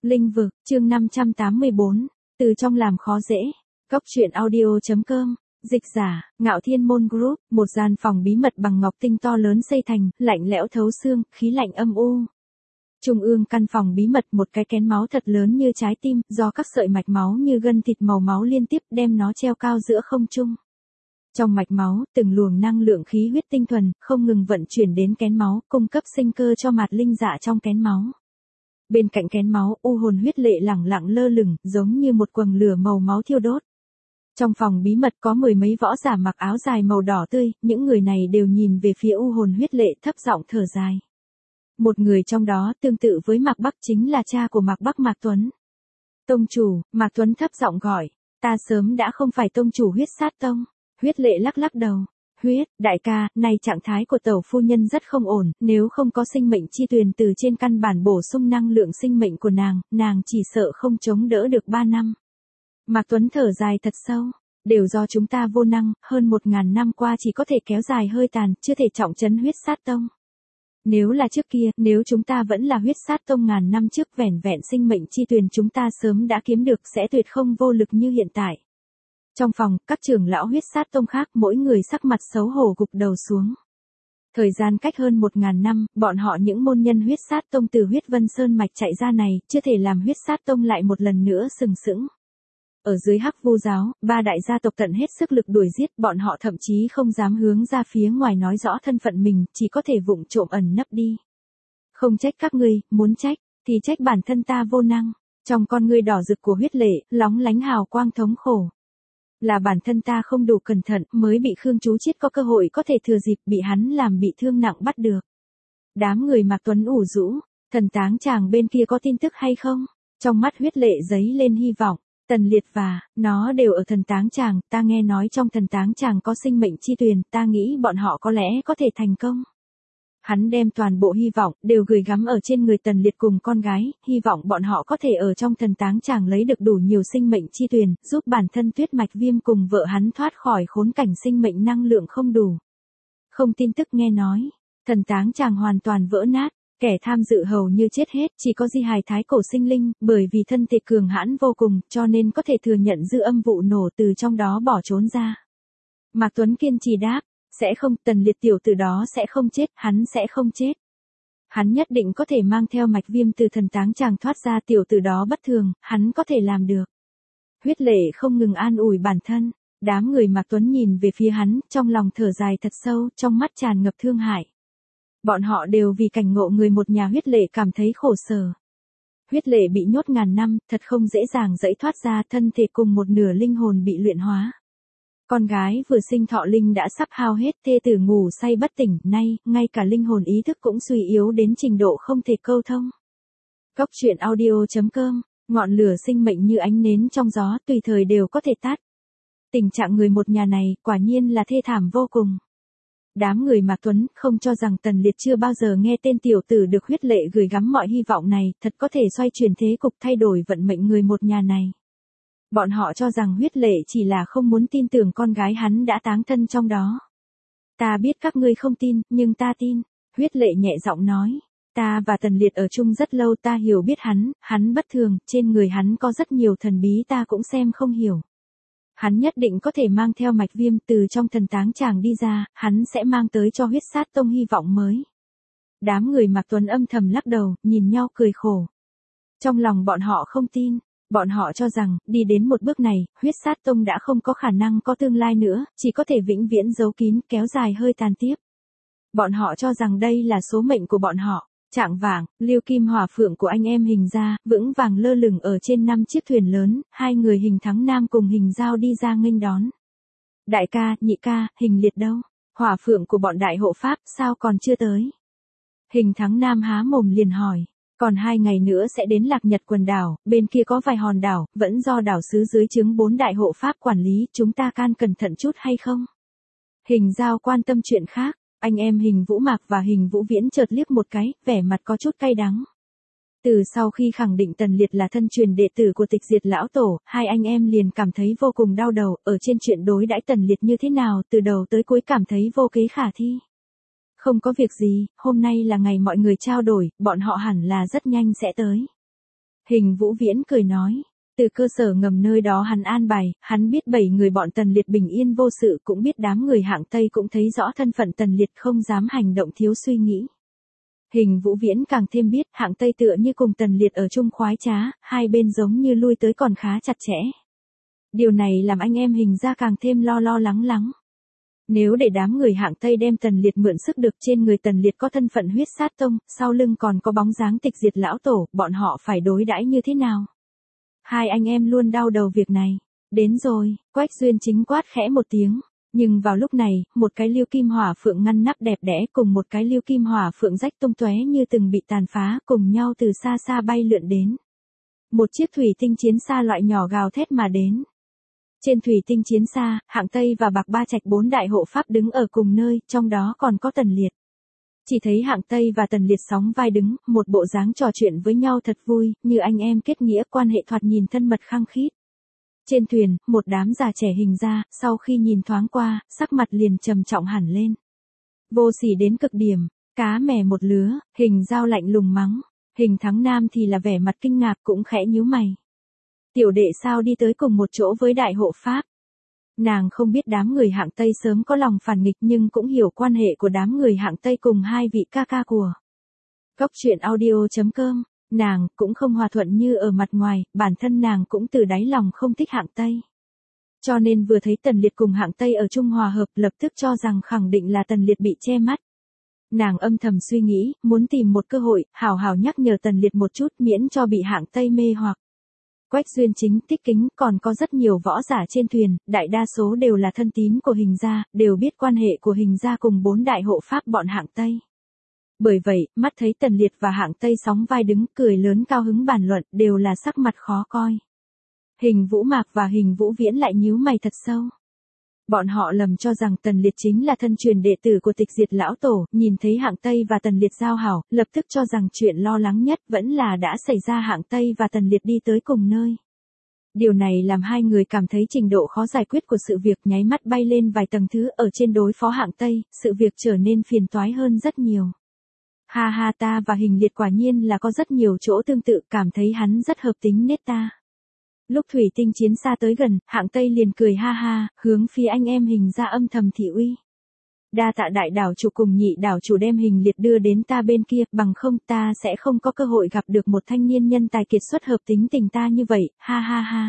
Linh vực, chương 584, từ trong làm khó dễ. Góc truyện audio.com, dịch giả, Ngạo Thiên Môn Group, một gian phòng bí mật bằng ngọc tinh to lớn xây thành, lạnh lẽo thấu xương, khí lạnh âm u. Trung ương căn phòng bí mật một cái kén máu thật lớn như trái tim, do các sợi mạch máu như gân thịt màu máu liên tiếp đem nó treo cao giữa không trung. Trong mạch máu, từng luồng năng lượng khí huyết tinh thuần, không ngừng vận chuyển đến kén máu, cung cấp sinh cơ cho mạt linh dạ trong kén máu. Bên cạnh kén máu, u hồn huyết lệ lẳng lặng lơ lửng, giống như một quầng lửa màu máu thiêu đốt. Trong phòng bí mật có mười mấy võ giả mặc áo dài màu đỏ tươi, những người này đều nhìn về phía u hồn huyết lệ thấp giọng thở dài. Một người trong đó tương tự với Mạc Bắc chính là cha của Mạc Bắc Mạc Tuấn. Tông chủ, Mạc Tuấn thấp giọng gọi, ta sớm đã không phải tông chủ huyết sát tông. Huyết lệ lắc lắc đầu. Huyết, đại ca, này trạng thái của tẩu phu nhân rất không ổn, nếu không có sinh mệnh chi tuyền từ trên căn bản bổ sung năng lượng sinh mệnh của nàng chỉ sợ không chống đỡ được 3 năm. Mạc Tuấn thở dài thật sâu, đều do chúng ta vô năng, hơn 1000 năm qua chỉ có thể kéo dài hơi tàn, chưa thể trọng trấn huyết sát tông. Nếu là trước kia, nếu chúng ta vẫn là huyết sát tông ngàn năm trước vẻn vẹn sinh mệnh chi tuyền chúng ta sớm đã kiếm được sẽ tuyệt không vô lực như hiện tại. Trong phòng, các trưởng lão huyết sát tông khác mỗi người sắc mặt xấu hổ gục đầu xuống. Thời gian cách hơn 1000 năm, bọn họ những môn nhân huyết sát tông từ huyết vân sơn mạch chạy ra này, chưa thể làm huyết sát tông lại một lần nữa sừng sững. Ở dưới Hắc Vu giáo, 3 đại gia tộc tận hết sức lực đuổi giết, bọn họ thậm chí không dám hướng ra phía ngoài nói rõ thân phận mình, chỉ có thể vụng trộm ẩn nấp đi. Không trách các ngươi, muốn trách, thì trách bản thân ta vô năng. Trong con ngươi đỏ rực của huyết lệ, lóng lánh hào quang thống khổ. Là bản thân ta không đủ cẩn thận, mới bị Khương Chú Chiết có cơ hội có thể thừa dịp bị hắn làm bị thương nặng bắt được. Đám người Mạc Tuấn ủ rũ, thần táng chàng bên kia có tin tức hay không? Trong mắt huyết lệ giấy lên hy vọng. Tần Liệt và nó đều ở thần táng chàng, ta nghe nói trong thần táng chàng có sinh mệnh chi tuyền, ta nghĩ bọn họ có lẽ có thể thành công. Hắn đem toàn bộ hy vọng đều gửi gắm ở trên người Tần Liệt cùng con gái, hy vọng bọn họ có thể ở trong thần táng chàng lấy được đủ nhiều sinh mệnh chi tuyền, giúp bản thân Tuyết Mạch Viêm cùng vợ hắn thoát khỏi khốn cảnh sinh mệnh năng lượng không đủ. Không tin tức nghe nói, thần táng chàng hoàn toàn vỡ nát. Kẻ tham dự hầu như chết hết, chỉ có Di Hài Thái Cổ sinh linh, bởi vì thân thể cường hãn vô cùng, cho nên có thể thừa nhận dư âm vụ nổ từ trong đó bỏ trốn ra. Mạc Tuấn kiên trì đáp, sẽ không, Tần Liệt tiểu tử đó sẽ không chết, hắn sẽ không chết. Hắn nhất định có thể mang theo Mạch Viêm từ thần táng chàng thoát ra, tiểu tử đó bất thường, hắn có thể làm được. Huyết lệ không ngừng an ủi bản thân, đám người Mạc Tuấn nhìn về phía hắn, trong lòng thở dài thật sâu, trong mắt tràn ngập thương hại. Bọn họ đều vì cảnh ngộ người một nhà huyết lệ cảm thấy khổ sở. Huyết lệ bị nhốt ngàn năm, thật không dễ dàng dẫy thoát ra, thân thể cùng một nửa linh hồn bị luyện hóa. Con gái vừa sinh thọ linh đã sắp hao hết, thê tử ngủ say bất tỉnh, nay, ngay cả linh hồn ý thức cũng suy yếu đến trình độ không thể câu thông. Góc truyện audio.com, ngọn lửa sinh mệnh như ánh nến trong gió, tùy thời đều có thể tắt. Tình trạng người một nhà này, quả nhiên là thê thảm vô cùng. Đám người Mạc Tuấn không cho rằng Tần Liệt chưa bao giờ nghe tên tiểu tử được huyết lệ gửi gắm mọi hy vọng này, thật có thể xoay chuyển thế cục thay đổi vận mệnh người một nhà này. Bọn họ cho rằng huyết lệ chỉ là không muốn tin tưởng con gái hắn đã táng thân trong đó. Ta biết các ngươi không tin, nhưng ta tin. Huyết lệ nhẹ giọng nói. Ta và Tần Liệt ở chung rất lâu, ta hiểu biết hắn bất thường, trên người hắn có rất nhiều thần bí ta cũng xem không hiểu. Hắn nhất định có thể mang theo Mạch Viêm từ trong thần táng chàng đi ra, hắn sẽ mang tới cho huyết sát tông hy vọng mới. Đám người Mạc Tuấn âm thầm lắc đầu, nhìn nhau cười khổ. Trong lòng bọn họ không tin, bọn họ cho rằng, đi đến một bước này, huyết sát tông đã không có khả năng có tương lai nữa, chỉ có thể vĩnh viễn giấu kín, kéo dài hơi tàn tiếp. Bọn họ cho rằng đây là số mệnh của bọn họ. Trạng vạng, Liêu Kim Hỏa Phượng của anh em Hình Gia, vững vàng lơ lửng ở trên 5 chiếc thuyền lớn, hai người Hình Thắng Nam cùng Hình Giao đi ra nghênh đón. Đại ca, nhị ca, Hình Liệt đâu? Hỏa Phượng của bọn đại hộ pháp, sao còn chưa tới? Hình Thắng Nam há mồm liền hỏi. Còn 2 ngày nữa sẽ đến Lạc Nhật quần đảo, bên kia có vài hòn đảo, vẫn do đảo sứ dưới trướng 4 đại hộ pháp quản lý, chúng ta can cẩn thận chút hay không? Hình Giao quan tâm chuyện khác. Anh em Hình Vũ Mạc và Hình Vũ Viễn chợt liếc một cái, vẻ mặt có chút cay đắng. Từ sau khi khẳng định Tần Liệt là thân truyền đệ tử của Tịch Diệt lão tổ, hai anh em liền cảm thấy vô cùng đau đầu, ở trên chuyện đối đãi Tần Liệt như thế nào, từ đầu tới cuối cảm thấy vô kế khả thi. Không có việc gì, hôm nay là ngày mọi người trao đổi, bọn họ hẳn là rất nhanh sẽ tới. Hình Vũ Viễn cười nói. Từ cơ sở ngầm nơi đó hắn an bài, hắn biết 7 người bọn Tần Liệt bình yên vô sự, cũng biết đám người hạng Tây cũng thấy rõ thân phận Tần Liệt, không dám hành động thiếu suy nghĩ. Hình Vũ Viễn càng thêm biết hạng Tây tựa như cùng Tần Liệt ở chung khoái trá, hai bên giống như lui tới còn khá chặt chẽ. Điều này làm anh em Hình ra càng thêm lo lắng. Nếu để đám người hạng Tây đem Tần Liệt mượn sức được, trên người Tần Liệt có thân phận huyết sát tông, sau lưng còn có bóng dáng tịch diệt lão tổ, bọn họ phải đối đãi như thế nào? Hai anh em luôn đau đầu việc này. Đến rồi, Quách Duyên Chính quát khẽ một tiếng. Nhưng vào lúc này, một cái liêu kim hỏa phượng ngăn nắp đẹp đẽ cùng một cái liêu kim hỏa phượng rách tung tóe như từng bị tàn phá, cùng nhau từ xa xa bay lượn đến. Một chiếc thủy tinh chiến xa loại nhỏ gào thét mà đến. Trên thủy tinh chiến xa, hạng Tây và Bạc Ba Trạch 4 đại hộ pháp đứng ở cùng nơi, trong đó còn có Tần Liệt. Chỉ thấy hạng Tây và Tần Liệt sóng vai đứng, một bộ dáng trò chuyện với nhau thật vui, như anh em kết nghĩa, quan hệ thoạt nhìn thân mật khăng khít. Trên thuyền, một đám già trẻ Hình ra, sau khi nhìn thoáng qua, sắc mặt liền trầm trọng hẳn lên. Vô sỉ đến cực điểm, cá mè một lứa, Hình Giao lạnh lùng mắng. Hình Thắng Nam thì là vẻ mặt kinh ngạc, cũng khẽ nhíu mày. Tiểu đệ sao đi tới cùng một chỗ với đại hộ pháp? Nàng không biết đám người hạng Tây sớm có lòng phản nghịch, nhưng cũng hiểu quan hệ của đám người hạng Tây cùng hai vị ca ca của Cốc Truyện Audio.com. Nàng cũng không hòa thuận như ở mặt ngoài, bản thân nàng cũng từ đáy lòng không thích hạng Tây. Cho nên vừa thấy Tần Liệt cùng hạng Tây ở chung hòa hợp, lập tức cho rằng khẳng định là Tần Liệt bị che mắt. Nàng âm thầm suy nghĩ, muốn tìm một cơ hội, hào hào nhắc nhở Tần Liệt một chút, miễn cho bị hạng Tây mê hoặc. Quách Duyên Chính, Tích Kính, còn có rất nhiều võ giả trên thuyền, đại đa số đều là thân tín của Hình gia, đều biết quan hệ của Hình gia cùng 4 đại hộ pháp bọn hạng Tây. Bởi vậy, mắt thấy Tần Liệt và hạng Tây sóng vai đứng, cười lớn cao hứng bàn luận, đều là sắc mặt khó coi. Hình Vũ Mạc và Hình Vũ Viễn lại nhíu mày thật sâu. Bọn họ lầm cho rằng Tần Liệt chính là thân truyền đệ tử của tịch diệt lão tổ, nhìn thấy hạng Tây và Tần Liệt giao hảo, lập tức cho rằng chuyện lo lắng nhất vẫn là đã xảy ra, hạng Tây và Tần Liệt đi tới cùng nơi. Điều này làm hai người cảm thấy trình độ khó giải quyết của sự việc nháy mắt bay lên vài tầng thứ, ở trên đối phó hạng Tây, sự việc trở nên phiền toái hơn rất nhiều. Ha ha, ta và Hình Liệt quả nhiên là có rất nhiều chỗ tương tự, cảm thấy hắn rất hợp tính nết ta. Lúc thủy tinh chiến xa tới gần, hạng Tây liền cười ha ha, hướng phía anh em Hình ra âm thầm thị uy. Đa tạ đại đảo chủ cùng nhị đảo chủ đem Hình Liệt đưa đến ta bên kia, bằng không ta sẽ không có cơ hội gặp được một thanh niên nhân tài kiệt xuất hợp tính tình ta như vậy, ha ha ha.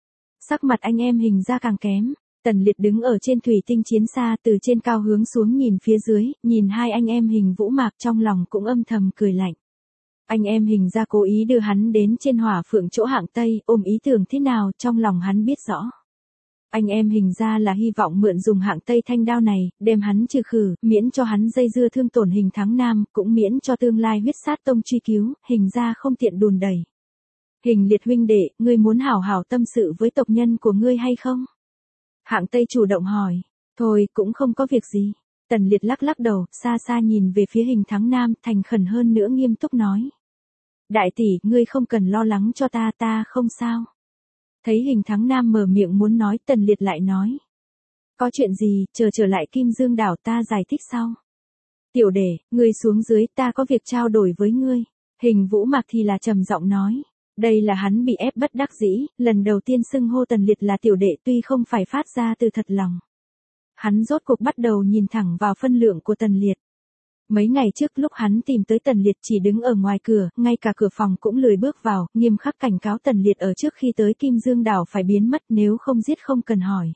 Sắc mặt anh em Hình ra càng kém. Tần Liệt đứng ở trên thủy tinh chiến xa, từ trên cao hướng xuống nhìn phía dưới, nhìn hai anh em Hình Vũ Mạc, trong lòng cũng âm thầm cười lạnh. Anh em Hình ra cố ý đưa hắn đến trên hỏa phượng chỗ hạng Tây, ôm ý tưởng thế nào, trong lòng hắn biết rõ. Anh em Hình ra là hy vọng mượn dùng hạng Tây thanh đao này, đem hắn trừ khử, miễn cho hắn dây dưa thương tổn Hình Thắng Nam, cũng miễn cho tương lai huyết sát tông truy cứu, Hình ra không tiện đùn đẩy. Hình Liệt huynh đệ, ngươi muốn hảo hảo tâm sự với tộc nhân của ngươi hay không? Hạng Tây chủ động hỏi. Thôi, cũng không có việc gì. Tần Liệt lắc lắc đầu, xa xa nhìn về phía Hình Thắng Nam, thành khẩn hơn nữa nghiêm túc nói. Đại tỷ, ngươi không cần lo lắng cho ta, ta không sao. Thấy Hình Thắng Nam mở miệng muốn nói, Tần Liệt lại nói. Có chuyện gì, chờ trở lại Kim Dương đảo ta giải thích sau. Tiểu đệ, ngươi xuống dưới, ta có việc trao đổi với ngươi. Hình Vũ Mạc thì là trầm giọng nói. Đây là hắn bị ép bất đắc dĩ, lần đầu tiên xưng hô Tần Liệt là tiểu đệ, tuy không phải phát ra từ thật lòng. Hắn rốt cuộc bắt đầu nhìn thẳng vào phân lượng của Tần Liệt. Mấy ngày trước lúc hắn tìm tới Tần Liệt chỉ đứng ở ngoài cửa, ngay cả cửa phòng cũng lười bước vào, nghiêm khắc cảnh cáo Tần Liệt ở trước khi tới Kim Dương đảo phải biến mất, nếu không giết không cần hỏi.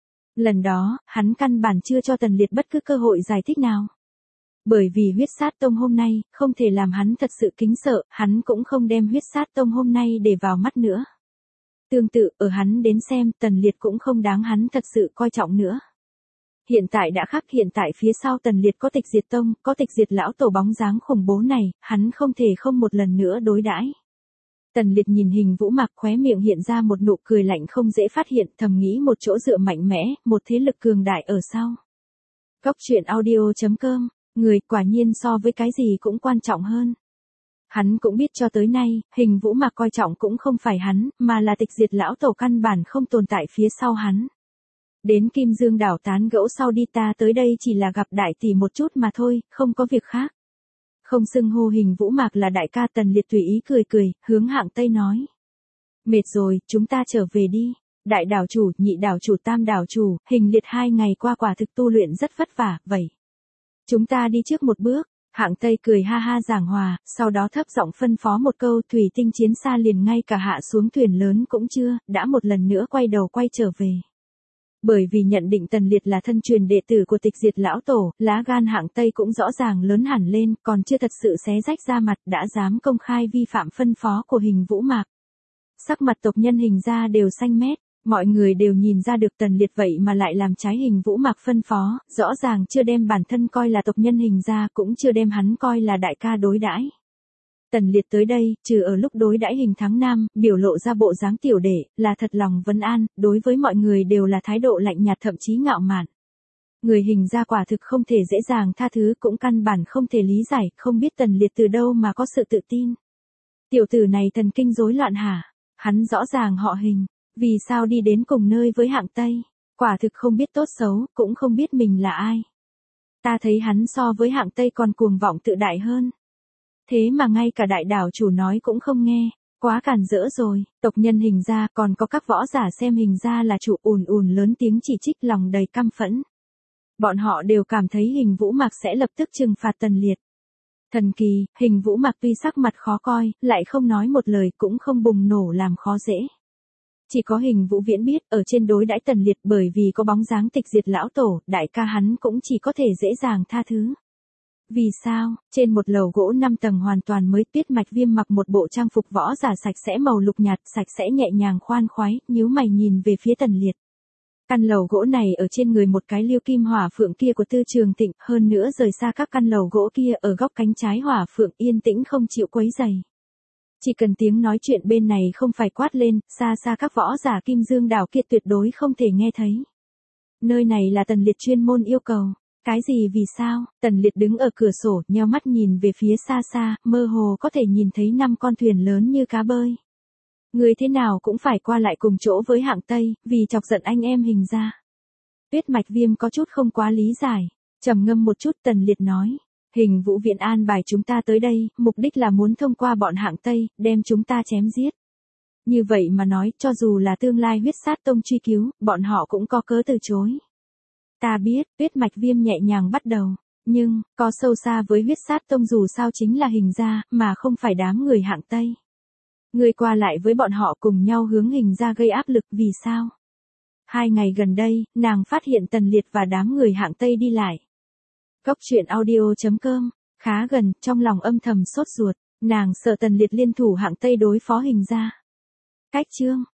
Lần đó, hắn căn bản chưa cho Tần Liệt bất cứ cơ hội giải thích nào. Bởi vì huyết sát tông hôm nay, không thể làm hắn thật sự kính sợ, hắn cũng không đem huyết sát tông hôm nay để vào mắt nữa. Tương tự, ở hắn đến xem, Tần Liệt cũng không đáng hắn thật sự coi trọng nữa. Hiện tại đã khác, hiện tại phía sau Tần Liệt có tịch diệt tông, có tịch diệt lão tổ bóng dáng khủng bố này, hắn không thể không một lần nữa đối đãi. Tần Liệt nhìn Hình Vũ Mạc, khóe miệng hiện ra một nụ cười lạnh không dễ phát hiện, thầm nghĩ một chỗ dựa mạnh mẽ, một thế lực cường đại ở sau. Cốc Truyện Audio.com. Người quả nhiên so với cái gì cũng quan trọng hơn. Hắn cũng biết cho tới nay, Hình Vũ Mạc coi trọng cũng không phải hắn, mà là tịch diệt lão tổ căn bản không tồn tại phía sau hắn. Đến Kim Dương đảo tán gẫu sau đi, ta tới đây chỉ là gặp đại tỷ một chút mà thôi, không có việc khác. Không xưng hô Hình Vũ Mạc là đại ca, Tần Liệt tùy ý cười cười, hướng Hạng Tây nói. Mệt rồi, chúng ta trở về đi. Đại đảo chủ, nhị đảo chủ, tam đảo chủ, Hình Liệt 2 ngày qua quả thực tu luyện rất vất vả, vậy. Chúng ta đi trước một bước. Hạng Tây cười ha ha giảng hòa, sau đó thấp giọng phân phó một câu, thủy tinh chiến xa liền ngay cả hạ xuống thuyền lớn cũng chưa, đã một lần nữa quay đầu quay trở về. Bởi vì nhận định Tần Liệt là thân truyền đệ tử của Tịch Diệt lão tổ, lá gan Hạng Tây cũng rõ ràng lớn hẳn lên, còn chưa thật sự xé rách ra mặt đã dám công khai vi phạm phân phó của Hình Vũ Mạc. Sắc mặt tộc nhân Hình gia đều xanh mét, mọi người đều nhìn ra được Tần Liệt vậy mà lại làm trái Hình Vũ Mạc phân phó, rõ ràng chưa đem bản thân coi là tộc nhân Hình gia, cũng chưa đem hắn coi là đại ca đối đãi. Tần Liệt tới đây, trừ ở lúc đối đãi Hình Thắng Nam, biểu lộ ra bộ dáng tiểu đệ, là thật lòng vấn an, đối với mọi người đều là thái độ lạnh nhạt thậm chí ngạo mạn. Người Hình gia quả thực không thể dễ dàng tha thứ, cũng căn bản không thể lý giải, không biết Tần Liệt từ đâu mà có sự tự tin. Tiểu tử này thần kinh rối loạn hả? Hắn rõ ràng họ Hình, vì sao đi đến cùng nơi với Hạng Tây? Quả thực không biết tốt xấu, cũng không biết mình là ai. Ta thấy hắn so với Hạng Tây còn cuồng vọng tự đại hơn. Thế mà ngay cả đại đảo chủ nói cũng không nghe, quá cản rỡ rồi. Tộc nhân Hình gia còn có các võ giả xem Hình gia là chủ ùn ùn lớn tiếng chỉ trích, lòng đầy căm phẫn. Bọn họ đều cảm thấy Hình Vũ Mạc sẽ lập tức trừng phạt Tần Liệt. Thần kỳ, Hình Vũ Mạc tuy sắc mặt khó coi, lại không nói một lời, cũng không bùng nổ làm khó dễ. Chỉ có Hình Vũ Viễn biết, ở trên đối đãi Tần Liệt bởi vì có bóng dáng Tịch Diệt lão tổ, đại ca hắn cũng chỉ có thể dễ dàng tha thứ. Vì sao? Trên một lầu gỗ 5 tầng hoàn toàn mới, Tuyết Mạch Viêm mặc một bộ trang phục võ giả sạch sẽ màu lục nhạt, sạch sẽ nhẹ nhàng khoan khoái, nhíu mày nhìn về phía Tần Liệt. Căn lầu gỗ này ở trên người một cái liêu kim hỏa phượng kia của Tư Trường Tịnh, hơn nữa rời xa các căn lầu gỗ kia, ở góc cánh trái hỏa phượng yên tĩnh không chịu quấy rầy. Chỉ cần tiếng nói chuyện bên này không phải quát lên, xa xa các võ giả Kim Dương đảo kia tuyệt đối không thể nghe thấy. Nơi này là Tần Liệt chuyên môn yêu cầu. Cái gì vì sao? Tần Liệt đứng ở cửa sổ, nheo mắt nhìn về phía xa xa, mơ hồ có thể nhìn thấy 5 con thuyền lớn như cá bơi. Người thế nào cũng phải qua lại cùng chỗ với Hạng Tây, vì chọc giận anh em Hình gia. Tuyết Mạch Viêm có chút không quá lý giải, trầm ngâm một chút, Tần Liệt nói. Hình Vũ Viện an bài chúng ta tới đây, mục đích là muốn thông qua bọn Hạng Tây, đem chúng ta chém giết. Như vậy mà nói, cho dù là tương lai Huyết Sát Tông truy cứu, bọn họ cũng có cớ từ chối. Ta biết, Tuyết Mạch Viêm nhẹ nhàng bắt đầu, nhưng, có sâu xa với Huyết Sát Tông dù sao chính là Hình gia, mà không phải đám người Hạng Tây. Người qua lại với bọn họ cùng nhau hướng Hình gia gây áp lực, vì sao? 2 ngày gần đây, nàng phát hiện Tần Liệt và đám người Hạng Tây đi lại. Góc truyện audio.com, khá gần, trong lòng âm thầm sốt ruột, nàng sợ Tần Liệt liên thủ Hạng Tây đối phó Hình gia. Cách chương